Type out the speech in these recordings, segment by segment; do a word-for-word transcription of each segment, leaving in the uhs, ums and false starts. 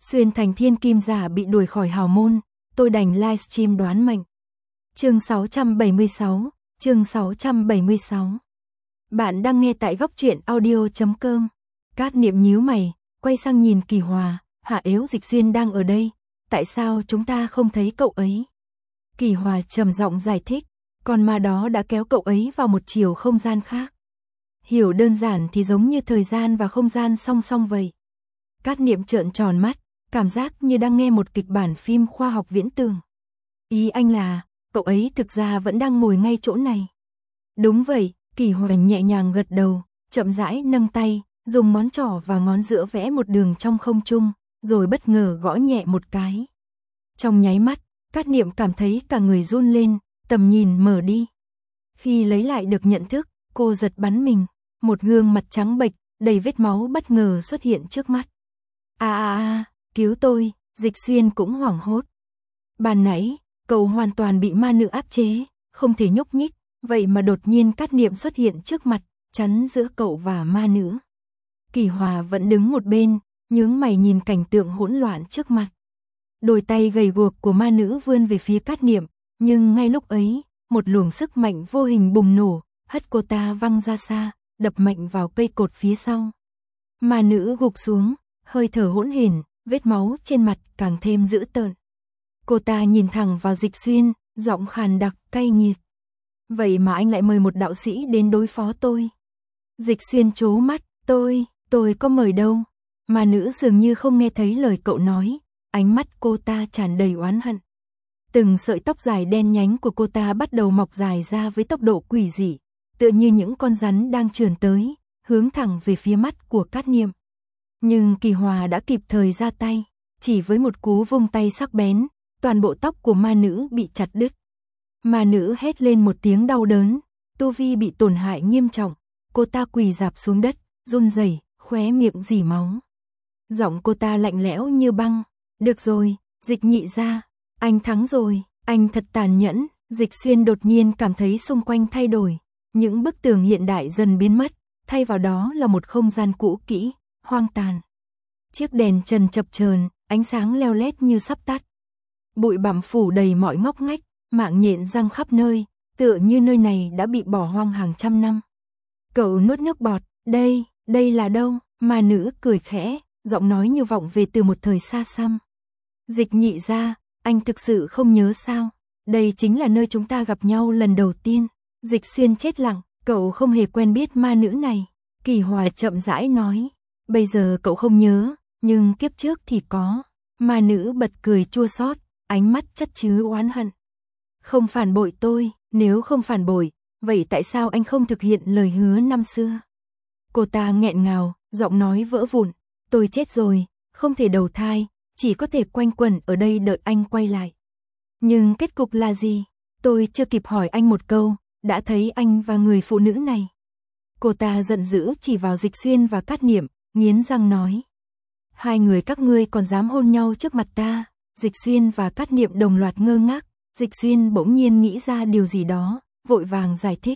Xuyên thành thiên kim giả bị đuổi khỏi hào môn, tôi đành livestream đoán mệnh. Chương sáu trăm bảy mươi sáu, chương sáu trăm bảy mươi sáu. Bạn đang nghe tại góc truyện audio chấm com. Cát Niệm nhíu mày, quay sang nhìn Kỳ Hòa, Hạ Ếu Dịch Xuyên đang ở đây, tại sao chúng ta không thấy cậu ấy? Kỳ Hòa trầm giọng giải thích, con ma đó đã kéo cậu ấy vào một chiều không gian khác. Hiểu đơn giản thì giống như thời gian và không gian song song vậy. Cát Niệm trợn tròn mắt, cảm giác như đang nghe một kịch bản phim khoa học viễn tưởng. Ý anh là, cậu ấy thực ra vẫn đang ngồi ngay chỗ này. Đúng vậy, Kỳ Hòa nhẹ nhàng gật đầu, chậm rãi nâng tay, dùng ngón trỏ và ngón giữa vẽ một đường trong không trung, rồi bất ngờ gõ nhẹ một cái. Trong nháy mắt, Cát Niệm cảm thấy cả người run lên, tầm nhìn mở đi. Khi lấy lại được nhận thức, cô giật bắn mình, một gương mặt trắng bệch, đầy vết máu bất ngờ xuất hiện trước mắt. A a a, cứu tôi, Dịch Xuyên cũng hoảng hốt. Ban nãy, cậu hoàn toàn bị ma nữ áp chế, không thể nhúc nhích, vậy mà đột nhiên Cát Niệm xuất hiện trước mặt, chắn giữa cậu và ma nữ. Kỳ Hòa vẫn đứng một bên, nhướng mày nhìn cảnh tượng hỗn loạn trước mặt. Đôi tay gầy guộc của ma nữ vươn về phía Cát Niệm, nhưng ngay lúc ấy, một luồng sức mạnh vô hình bùng nổ, hất cô ta văng ra xa, đập mạnh vào cây cột phía sau. Ma nữ gục xuống, hơi thở hỗn hển, vết máu trên mặt càng thêm dữ tợn. Cô ta nhìn thẳng vào Dịch Xuyên, giọng khàn đặc, cay nghiệt. Vậy mà anh lại mời một đạo sĩ đến đối phó tôi. Dịch Xuyên trố mắt, tôi, tôi có mời đâu. Ma nữ dường như không nghe thấy lời cậu nói, ánh mắt cô ta tràn đầy oán hận. Từng sợi tóc dài đen nhánh của cô ta bắt đầu mọc dài ra với tốc độ quỷ dị, tựa như những con rắn đang trườn tới, hướng thẳng về phía mắt của Cát Niệm. Nhưng Kỳ Hòa đã kịp thời ra tay, chỉ với một cú vung tay sắc bén, toàn bộ tóc của ma nữ bị chặt đứt. Ma nữ hét lên một tiếng đau đớn, tu vi bị tổn hại nghiêm trọng, cô ta quỳ rạp xuống đất, run rẩy, khóe miệng rỉ máu. Giọng cô ta lạnh lẽo như băng, được rồi, Dịch nhị gia, anh thắng rồi, anh thật tàn nhẫn. Dịch Xuyên đột nhiên cảm thấy xung quanh thay đổi, những bức tường hiện đại dần biến mất, thay vào đó là một không gian cũ kỹ, hoang tàn. Chiếc đèn trần chập chờn, ánh sáng leo lét như sắp tắt. Bụi bặm phủ đầy mọi ngóc ngách, mạng nhện răng khắp nơi, tựa như nơi này đã bị bỏ hoang hàng trăm năm. Cậu nuốt nước bọt, đây, đây là đâu? Ma nữ cười khẽ, giọng nói như vọng về từ một thời xa xăm. Dịch nhị gia, anh thực sự không nhớ sao? Đây chính là nơi chúng ta gặp nhau lần đầu tiên. Dịch Xuyên chết lặng, cậu không hề quen biết ma nữ này. Kỳ Hòa chậm rãi nói, bây giờ cậu không nhớ, nhưng kiếp trước thì có. Ma nữ bật cười chua xót, ánh mắt chất chứa oán hận. Không phản bội tôi, nếu không phản bội, vậy tại sao anh không thực hiện lời hứa năm xưa? Cô ta nghẹn ngào, giọng nói vỡ vụn, tôi chết rồi, không thể đầu thai, chỉ có thể quanh quẩn ở đây đợi anh quay lại. Nhưng kết cục là gì? Tôi chưa kịp hỏi anh một câu, đã thấy anh và người phụ nữ này. Cô ta giận dữ chỉ vào Dịch Xuyên và Cát Niệm, nghiến răng nói. Hai người các ngươi còn dám hôn nhau trước mặt ta? Dịch Xuyên và Cát Niệm đồng loạt ngơ ngác, Dịch Xuyên bỗng nhiên nghĩ ra điều gì đó, vội vàng giải thích.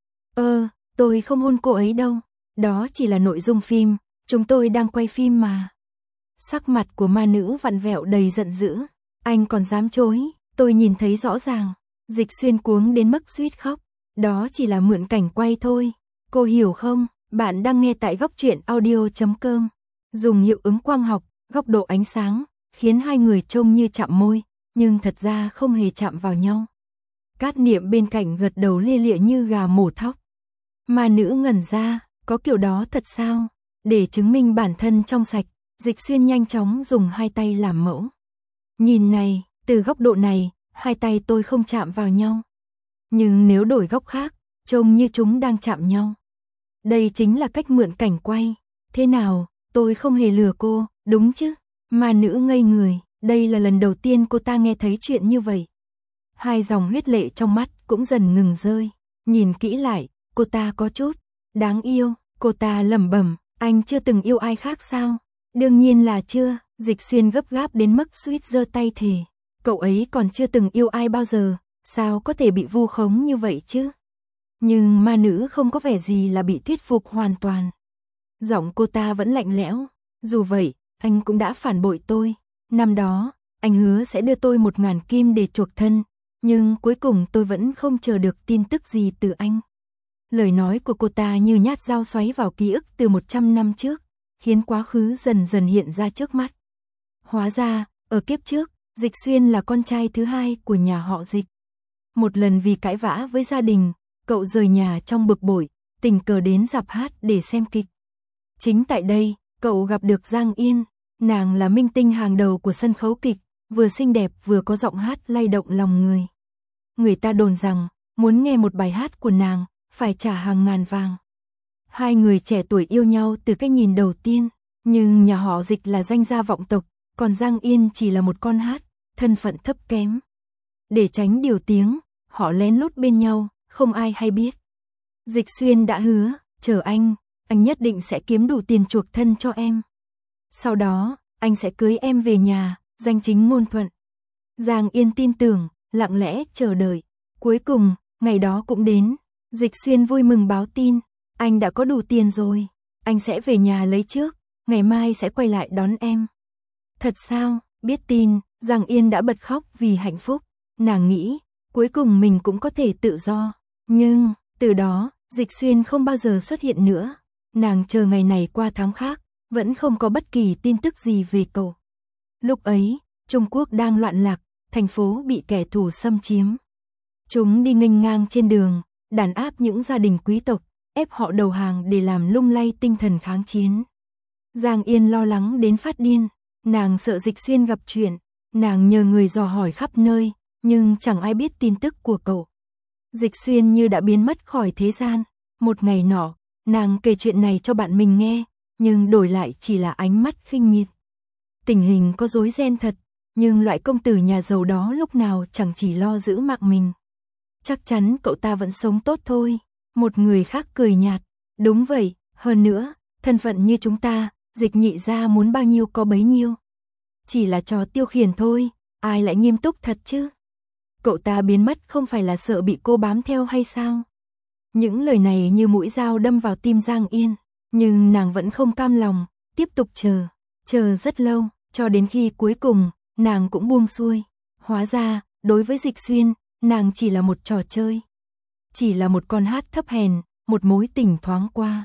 Ơ, tôi không hôn cô ấy đâu, đó chỉ là nội dung phim, chúng tôi đang quay phim mà. Sắc mặt của ma nữ vặn vẹo đầy giận dữ, anh còn dám chối, tôi nhìn thấy rõ ràng. Dịch Xuyên cuống đến mức suýt khóc, đó chỉ là mượn cảnh quay thôi, cô hiểu không? Bạn đang nghe tại góc truyện audio chấm com. Dùng hiệu ứng quang học, góc độ ánh sáng, khiến hai người trông như chạm môi, nhưng thật ra không hề chạm vào nhau. Cát Niệm bên cạnh gật đầu lia lịa như gà mổ thóc. Ma nữ ngẩn ra, có kiểu đó thật sao? Để chứng minh bản thân trong sạch, Dịch Xuyên nhanh chóng dùng hai tay làm mẫu. Nhìn này, từ góc độ này, hai tay tôi không chạm vào nhau. Nhưng nếu đổi góc khác, trông như chúng đang chạm nhau. Đây chính là cách mượn cảnh quay. Thế nào, tôi không hề lừa cô, đúng chứ? Ma nữ ngây người, đây là lần đầu tiên cô ta nghe thấy chuyện như vậy. Hai dòng huyết lệ trong mắt cũng dần ngừng rơi. Nhìn kỹ lại, cô ta có chút đáng yêu. Cô ta lẩm bẩm, anh chưa từng yêu ai khác sao? Đương nhiên là chưa. Dịch Xuyên gấp gáp đến mức suýt giơ tay thề. Cậu ấy còn chưa từng yêu ai bao giờ, sao có thể bị vu khống như vậy chứ? Nhưng ma nữ không có vẻ gì là bị thuyết phục hoàn toàn. Giọng cô ta vẫn lạnh lẽo, dù vậy, anh cũng đã phản bội tôi. Năm đó, anh hứa sẽ đưa tôi một ngàn kim để chuộc thân, nhưng cuối cùng tôi vẫn không chờ được tin tức gì từ anh. Lời nói của cô ta như nhát dao xoáy vào ký ức từ một trăm năm trước, khiến quá khứ dần dần hiện ra trước mắt. Hóa ra, ở kiếp trước, Dịch Xuyên là con trai thứ hai của nhà họ Dịch. Một lần vì cãi vã với gia đình, cậu rời nhà trong bực bội, tình cờ đến rạp hát để xem kịch. Chính tại đây, cậu gặp được Giang Yên, nàng là minh tinh hàng đầu của sân khấu kịch, vừa xinh đẹp vừa có giọng hát lay động lòng người. Người ta đồn rằng, muốn nghe một bài hát của nàng, phải trả hàng ngàn vàng. Hai người trẻ tuổi yêu nhau từ cái nhìn đầu tiên, nhưng nhà họ Dịch là danh gia vọng tộc, còn Giang Yên chỉ là một con hát, thân phận thấp kém. Để tránh điều tiếng, họ lén lút bên nhau, không ai hay biết. Dịch Xuyên đã hứa, chờ anh, anh nhất định sẽ kiếm đủ tiền chuộc thân cho em. Sau đó, anh sẽ cưới em về nhà, danh chính ngôn thuận. Giang Yên tin tưởng, lặng lẽ chờ đợi. Cuối cùng, ngày đó cũng đến. Dịch Xuyên vui mừng báo tin, anh đã có đủ tiền rồi, anh sẽ về nhà lấy trước, ngày mai sẽ quay lại đón em. Thật sao? Biết tin, Giang Yên đã bật khóc vì hạnh phúc. Nàng nghĩ, cuối cùng mình cũng có thể tự do. Nhưng, từ đó, Dịch Xuyên không bao giờ xuất hiện nữa. Nàng chờ ngày này qua tháng khác, vẫn không có bất kỳ tin tức gì về cậu. Lúc ấy, Trung Quốc đang loạn lạc, thành phố bị kẻ thù xâm chiếm. Chúng đi nghênh ngang trên đường, đàn áp những gia đình quý tộc, ép họ đầu hàng để làm lung lay tinh thần kháng chiến. Giang Yên lo lắng đến phát điên, nàng sợ Dịch Xuyên gặp chuyện, nàng nhờ người dò hỏi khắp nơi, nhưng chẳng ai biết tin tức của cậu. Dịch Xuyên như đã biến mất khỏi thế gian. Một ngày nọ, nàng kể chuyện này cho bạn mình nghe, nhưng đổi lại chỉ là ánh mắt khinh miệt. Tình hình có rối ren thật, nhưng loại công tử nhà giàu đó lúc nào chẳng chỉ lo giữ mạng mình. Chắc chắn cậu ta vẫn sống tốt thôi. Một người khác cười nhạt. Đúng vậy, hơn nữa, thân phận như chúng ta, Dịch nhị gia muốn bao nhiêu có bấy nhiêu. Chỉ là trò tiêu khiển thôi, ai lại nghiêm túc thật chứ? Cậu ta biến mất không phải là sợ bị cô bám theo hay sao? Những lời này như mũi dao đâm vào tim Giang Yên, nhưng nàng vẫn không cam lòng, tiếp tục chờ, chờ rất lâu, cho đến khi cuối cùng, nàng cũng buông xuôi. Hóa ra, đối với Dịch Xuyên, nàng chỉ là một trò chơi. Chỉ là một con hát thấp hèn, một mối tình thoáng qua.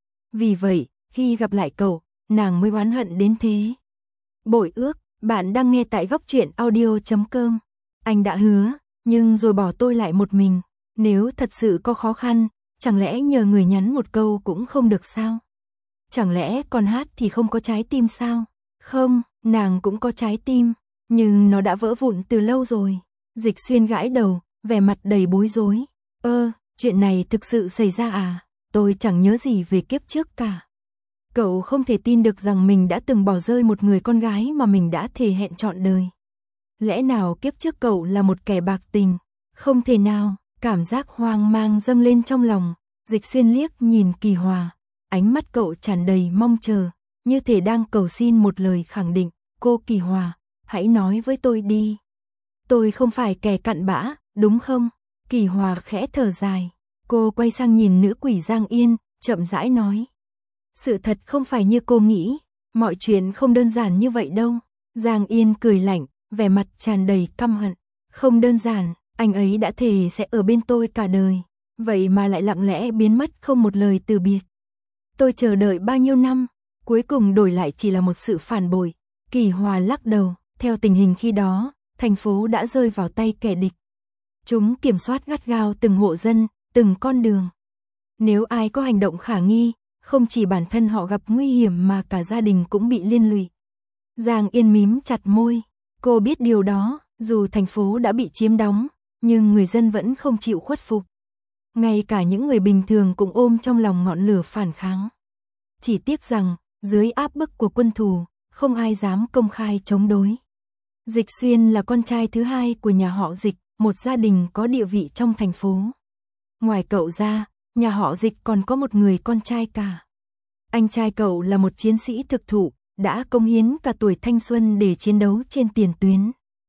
Vì vậy, khi gặp lại cậu, nàng mới oán hận đến thế. Bội ước, bạn đang nghe tại góc truyện audio chấm com. Anh đã hứa, nhưng rồi bỏ tôi lại một mình. Nếu thật sự có khó khăn, chẳng lẽ nhờ người nhắn một câu cũng không được sao? Chẳng lẽ con hát thì không có trái tim sao? Không, nàng cũng có trái tim, nhưng nó đã vỡ vụn từ lâu rồi. Dịch Xuyên gãi đầu, vẻ mặt đầy bối rối. Ơ, chuyện này thực sự xảy ra à? Tôi chẳng nhớ gì về kiếp trước cả. Cậu không thể tin được rằng mình đã từng bỏ rơi một người con gái mà mình đã thề hẹn trọn đời. Lẽ nào kiếp trước cậu là một kẻ bạc tình? Không thể nào, cảm giác hoang mang dâng lên trong lòng. Dịch Xuyên liếc nhìn Kỳ Hòa, ánh mắt cậu tràn đầy mong chờ, như thể đang cầu xin một lời khẳng định. Cô Kỳ Hòa, hãy nói với tôi đi. Tôi không phải kẻ cặn bã, đúng không? Kỳ Hòa khẽ thở dài. Cô quay sang nhìn nữ quỷ Giang Yên, chậm rãi nói. Sự thật không phải như cô nghĩ, mọi chuyện không đơn giản như vậy đâu. Giang Yên cười lạnh, vẻ mặt tràn đầy căm hận. Không đơn giản, anh ấy đã thề sẽ ở bên tôi cả đời, vậy mà lại lặng lẽ biến mất không một lời từ biệt. Tôi chờ đợi bao nhiêu năm, cuối cùng đổi lại chỉ là một sự phản bội. Kỳ Hòa lắc đầu, theo tình hình khi đó, thành phố đã rơi vào tay kẻ địch. Chúng kiểm soát gắt gao từng hộ dân, từng con đường. Nếu ai có hành động khả nghi, không chỉ bản thân họ gặp nguy hiểm mà cả gia đình cũng bị liên lụy. Giang Yên mím chặt môi, cô biết điều đó, dù thành phố đã bị chiếm đóng, nhưng người dân vẫn không chịu khuất phục. Ngay cả những người bình thường cũng ôm trong lòng ngọn lửa phản kháng. Chỉ tiếc rằng, dưới áp bức của quân thù, không ai dám công khai chống đối. Dịch Xuyên là con trai thứ hai của nhà họ Dịch, một gia đình có địa vị trong thành phố. Ngoài cậu ra, nhà họ Dịch còn có một người con trai cả. Anh trai cậu là một chiến sĩ thực thụ, đã cống hiến cả tuổi thanh xuân để chiến đấu trên tiền tuyến.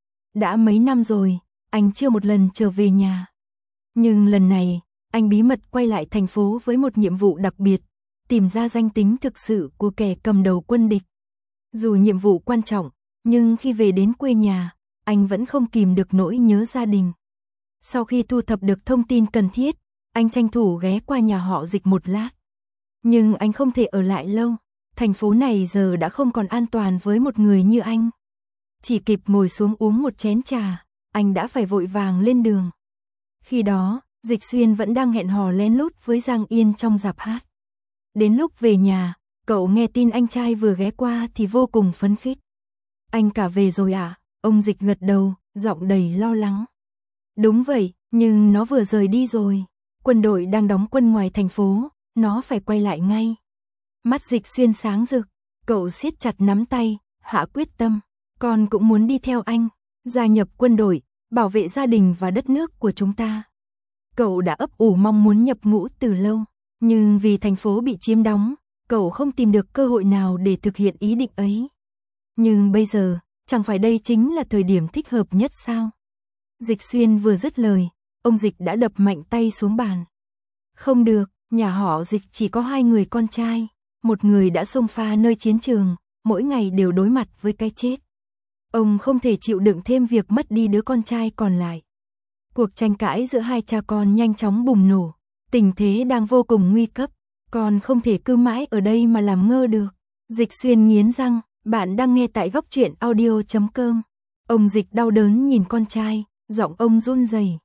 Đã mấy năm rồi, anh chưa một lần trở về nhà. Nhưng lần này, anh bí mật quay lại thành phố với một nhiệm vụ đặc biệt, tìm ra danh tính thực sự của kẻ cầm đầu quân địch. Dù nhiệm vụ quan trọng, nhưng khi về đến quê nhà, anh vẫn không kìm được nỗi nhớ gia đình. Sau khi thu thập được thông tin cần thiết, anh tranh thủ ghé qua nhà họ Dịch một lát. Nhưng anh không thể ở lại lâu, thành phố này giờ đã không còn an toàn với một người như anh. Chỉ kịp ngồi xuống uống một chén trà, anh đã phải vội vàng lên đường. Khi đó, Dịch Xuyên vẫn đang hẹn hò lén lút với Giang Yên trong rạp hát. Đến lúc về nhà, cậu nghe tin anh trai vừa ghé qua thì vô cùng phấn khích. Anh cả về rồi à? Ông Dịch gật đầu, giọng đầy lo lắng. Đúng vậy, nhưng nó vừa rời đi rồi. Quân đội đang đóng quân ngoài thành phố, nó phải quay lại ngay. Mắt Dịch Xuyên sáng rực, cậu siết chặt nắm tay, hạ quyết tâm. Con cũng muốn đi theo anh, gia nhập quân đội, bảo vệ gia đình và đất nước của chúng ta. Cậu đã ấp ủ mong muốn nhập ngũ từ lâu, nhưng vì thành phố bị chiếm đóng, cậu không tìm được cơ hội nào để thực hiện ý định ấy. Nhưng bây giờ, chẳng phải đây chính là thời điểm thích hợp nhất sao? Dịch Xuyên vừa dứt lời, ông Dịch đã đập mạnh tay xuống bàn. Không được, nhà họ Dịch chỉ có hai người con trai, một người đã xông pha nơi chiến trường, mỗi ngày đều đối mặt với cái chết. Ông không thể chịu đựng thêm việc mất đi đứa con trai còn lại. Cuộc tranh cãi giữa hai cha con nhanh chóng bùng nổ, tình thế đang vô cùng nguy cấp, con không thể cứ mãi ở đây mà làm ngơ được. Dịch Xuyên nghiến răng, bạn đang nghe tại góc truyện audio chấm com. Ông Dịch đau đớn nhìn con trai, giọng ông run rẩy.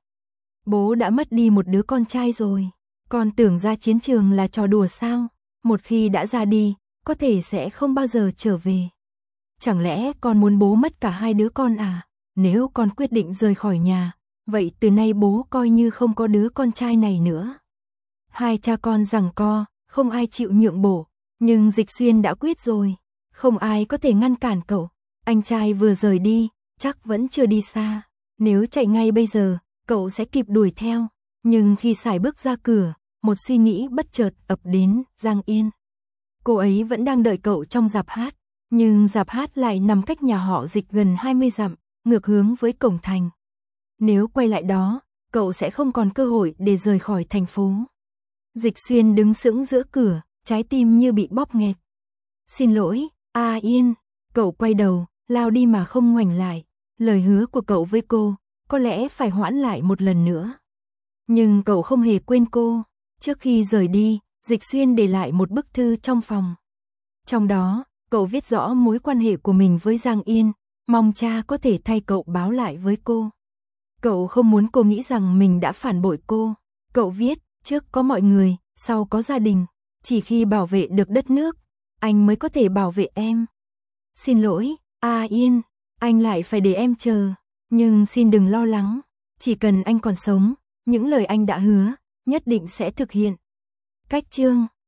Bố đã mất đi một đứa con trai rồi, con tưởng ra chiến trường là trò đùa sao? Một khi đã ra đi, có thể sẽ không bao giờ trở về. Chẳng lẽ con muốn bố mất cả hai đứa con à? Nếu con quyết định rời khỏi nhà, vậy từ nay bố coi như không có đứa con trai này nữa. Hai cha con giằng co, không ai chịu nhượng bộ, nhưng Dịch Xuyên đã quyết rồi, không ai có thể ngăn cản cậu. Anh trai vừa rời đi, chắc vẫn chưa đi xa. Nếu chạy ngay bây giờ, cậu sẽ kịp đuổi theo. Nhưng khi sải bước ra cửa, một suy nghĩ bất chợt ập đến Giang Yên. Cô ấy vẫn đang đợi cậu trong rạp hát, nhưng rạp hát lại nằm cách nhà họ Dịch gần hai mươi dặm, ngược hướng với cổng thành. Nếu quay lại đó, cậu sẽ không còn cơ hội để rời khỏi thành phố. Dịch Xuyên đứng sững giữa cửa, trái tim như bị bóp nghẹt. Xin lỗi, A Yên. Cậu quay đầu, lao đi mà không ngoảnh lại. Lời hứa của cậu với cô, có lẽ phải hoãn lại một lần nữa. Nhưng cậu không hề quên cô. Trước khi rời đi, Dịch Xuyên để lại một bức thư trong phòng. Trong đó, cậu viết rõ mối quan hệ của mình với Giang Yên, mong cha có thể thay cậu báo lại với cô. Cậu không muốn cô nghĩ rằng mình đã phản bội cô. Cậu viết, trước có mọi người, sau có gia đình. Chỉ khi bảo vệ được đất nước, anh mới có thể bảo vệ em. Xin lỗi, A Yên, anh lại phải để em chờ. Nhưng xin đừng lo lắng, chỉ cần anh còn sống, những lời anh đã hứa, nhất định sẽ thực hiện. Cách chương